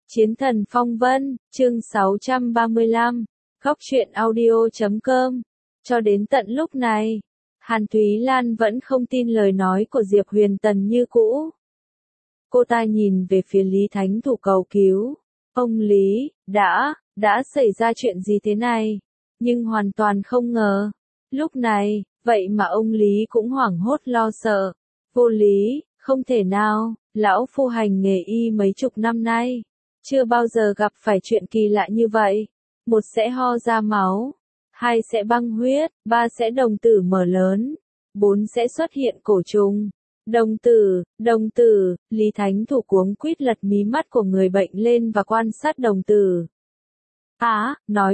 Chiến thần phong vân, chương 635, Góc truyện audio.com. Cho đến tận lúc này, Hàn Thúy Lan vẫn không tin lời nói của Diệp Huyền Tần như cũ. Cô ta nhìn về phía Lý Thánh Thủ cầu cứu. Ông Lý, đã xảy ra chuyện gì thế này? Nhưng hoàn toàn không ngờ. Lúc này, vậy mà ông Lý cũng hoảng hốt lo sợ. Vô lý, không thể nào, lão phu hành nghề y mấy chục năm nay. Chưa bao giờ gặp phải chuyện kỳ lạ như vậy. Một sẽ ho ra máu, hai sẽ băng huyết, ba sẽ đồng tử mở lớn, bốn sẽ xuất hiện cổ trùng. Đồng tử, Lý Thánh Thủ cuống quýt lật mí mắt của người bệnh lên và quan sát đồng tử. Nói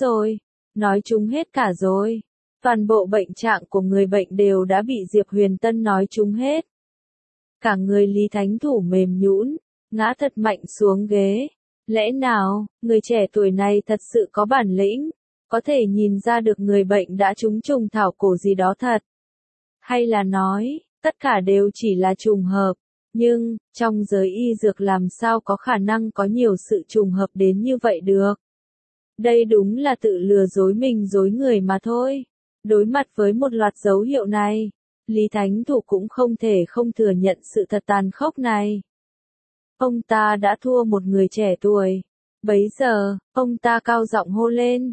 trúng hết cả rồi. Toàn bộ bệnh trạng của người bệnh đều đã bị Diệp Huyền Tân nói trúng hết. Cả người Lý Thánh Thủ mềm nhũn, ngã thật mạnh xuống ghế. Lẽ nào, người trẻ tuổi này thật sự có bản lĩnh, có thể nhìn ra được người bệnh đã trúng trùng thảo cổ gì đó thật? Hay là nói, tất cả đều chỉ là trùng hợp, nhưng, trong giới y dược làm sao có khả năng có nhiều sự trùng hợp đến như vậy được? Đây đúng là tự lừa dối mình dối người mà thôi. Đối mặt với một loạt dấu hiệu này, Lý Thánh Thủ cũng không thể không thừa nhận sự thật tàn khốc này. Ông ta đã thua một người trẻ tuổi. Bấy giờ, ông ta cao giọng hô lên,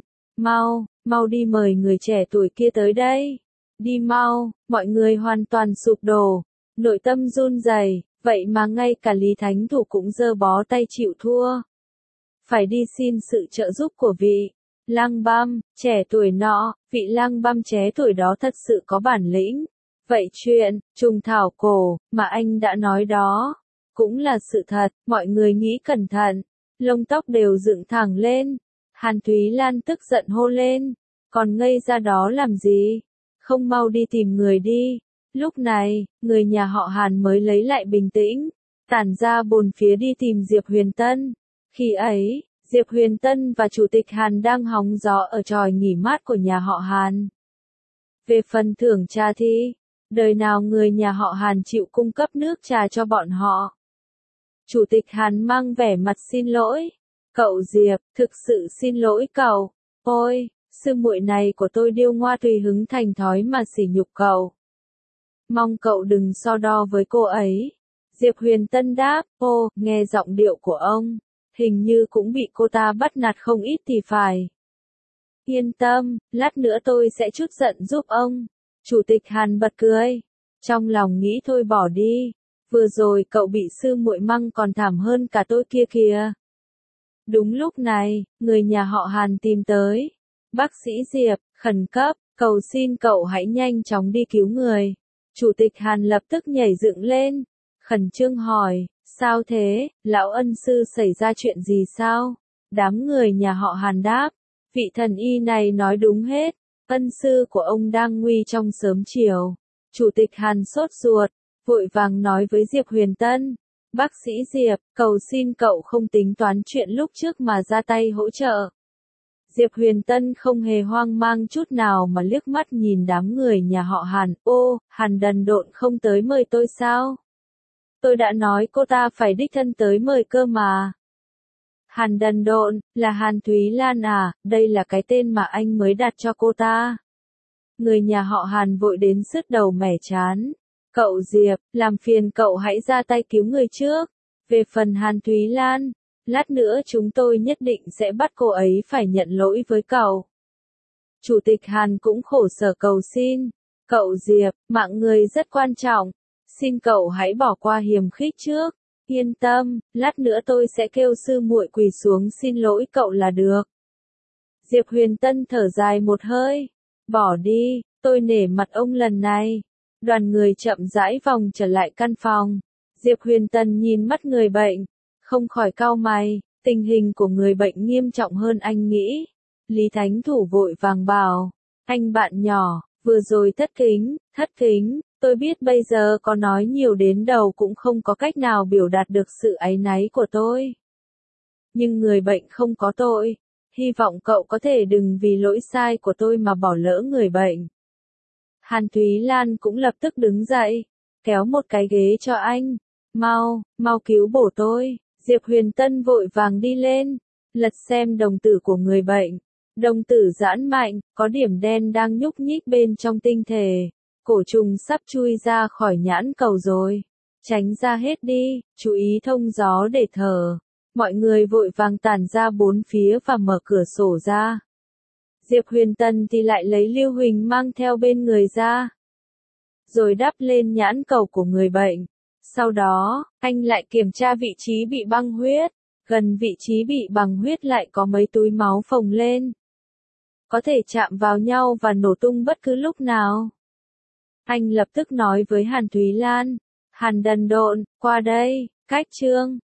mau đi mời người trẻ tuổi kia tới đây. Đi mau, mọi người hoàn toàn sụp đổ, nội tâm run rẩy, vậy mà ngay cả Lý Thánh Thủ cũng giơ bó tay chịu thua. Phải đi xin sự trợ giúp của vị lang băm trẻ tuổi nọ, vị lang băm trẻ tuổi đó thật sự có bản lĩnh. Vậy chuyện trùng thảo cổ mà anh đã nói đó cũng là sự thật, mọi người nghĩ cẩn thận, lông tóc đều dựng thẳng lên. Hàn Thúy Lan tức giận hô lên, còn ngây ra đó làm gì? Không mau đi tìm người đi. Lúc này, người nhà họ Hàn mới lấy lại bình tĩnh, tản ra bốn phía đi tìm Diệp Huyền Tân. Khi ấy, Diệp Huyền Tân và Chủ tịch Hàn đang hóng gió ở chòi nghỉ mát của nhà họ Hàn. Về phần thưởng trà thì, đời nào người nhà họ Hàn chịu cung cấp nước trà cho bọn họ. Chủ tịch Hàn mang vẻ mặt xin lỗi. Cậu Diệp, thực sự xin lỗi cậu. Ôi, sư muội này của tôi điêu ngoa tùy hứng thành thói mà sỉ nhục cậu. Mong cậu đừng so đo với cô ấy. Diệp Huyền Tân đáp, nghe giọng điệu của ông, hình như cũng bị cô ta bắt nạt không ít thì phải. Yên tâm, lát nữa tôi sẽ trút giận giúp ông. Chủ tịch Hàn bật cười. Trong lòng nghĩ thôi bỏ đi. Vừa rồi cậu bị sư muội măng còn thảm hơn cả tôi kia kìa. Đúng lúc này, người nhà họ Hàn tìm tới. Bác sĩ Diệp, khẩn cấp, cầu xin cậu hãy nhanh chóng đi cứu người. Chủ tịch Hàn lập tức nhảy dựng lên, khẩn trương hỏi, sao thế, lão ân sư xảy ra chuyện gì sao? Đám người nhà họ Hàn đáp, vị thần y này nói đúng hết, ân sư của ông đang nguy trong sớm chiều. Chủ tịch Hàn sốt ruột, vội vàng nói với Diệp Huyền Tân, bác sĩ Diệp, cầu xin cậu không tính toán chuyện lúc trước mà ra tay hỗ trợ. Diệp Huyền Tân không hề hoang mang chút nào mà liếc mắt nhìn đám người nhà họ Hàn, Hàn đần độn không tới mời tôi sao? Tôi đã nói cô ta phải đích thân tới mời cơ mà. Hàn đần độn, là Hàn Thúy Lan à, đây là cái tên mà anh mới đặt cho cô ta. Người nhà họ Hàn vội đến sứt đầu mẻ trán. Cậu Diệp, làm phiền cậu hãy ra tay cứu người trước. Về phần Hàn Thúy Lan, lát nữa chúng tôi nhất định sẽ bắt cô ấy phải nhận lỗi với cậu. Chủ tịch Hàn cũng khổ sở cầu xin. Cậu Diệp, mạng người rất quan trọng. Xin cậu hãy bỏ qua hiềm khích trước. Yên tâm, lát nữa tôi sẽ kêu sư muội quỳ xuống xin lỗi cậu là được. Diệp Huyền Tân thở dài một hơi. Bỏ đi, tôi nể mặt ông lần này. Đoàn người chậm rãi vòng trở lại căn phòng. Diệp Huyền Tân nhìn mắt người bệnh, không khỏi cau mày, tình hình của người bệnh nghiêm trọng hơn anh nghĩ. Lý Thánh Thủ vội vàng bảo, anh bạn nhỏ, vừa rồi thất kính, tôi biết bây giờ có nói nhiều đến đầu cũng không có cách nào biểu đạt được sự áy náy của tôi. Nhưng người bệnh không có tội, hy vọng cậu có thể đừng vì lỗi sai của tôi mà bỏ lỡ người bệnh. Hàn Thúy Lan cũng lập tức đứng dậy, kéo một cái ghế cho anh. Mau cứu bổ tôi. Diệp Huyền Tân vội vàng đi lên, lật xem đồng tử của người bệnh. Đồng tử giãn mạnh, có điểm đen đang nhúc nhích bên trong tinh thể. Cổ trùng sắp chui ra khỏi nhãn cầu rồi. Tránh ra hết đi, chú ý thông gió để thở. Mọi người vội vàng tản ra bốn phía và mở cửa sổ ra. Diệp Huyền Tân thì lại lấy Lưu Huỳnh mang theo bên người ra. Rồi đắp lên nhãn cầu của người bệnh. Sau đó, anh lại kiểm tra vị trí bị băng huyết. Gần vị trí bị băng huyết lại có mấy túi máu phồng lên. Có thể chạm vào nhau và nổ tung bất cứ lúc nào. Anh lập tức nói với Hàn Thúy Lan. Hàn Đần Độn, qua đây, cách Trương.